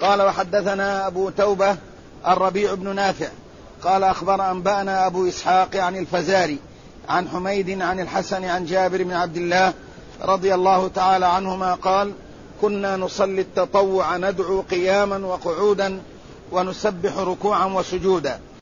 قال وحدثنا أبو توبة الربيع بن نافع قال أنبأنا أبو إسحاق عن الفزاري عن حميد عن الحسن عن جابر بن عبد الله رضي الله تعالى عنهما قال كنا نصلي التطوع ندعو قياما وقعودا ونسبح ركوعا وسجودا.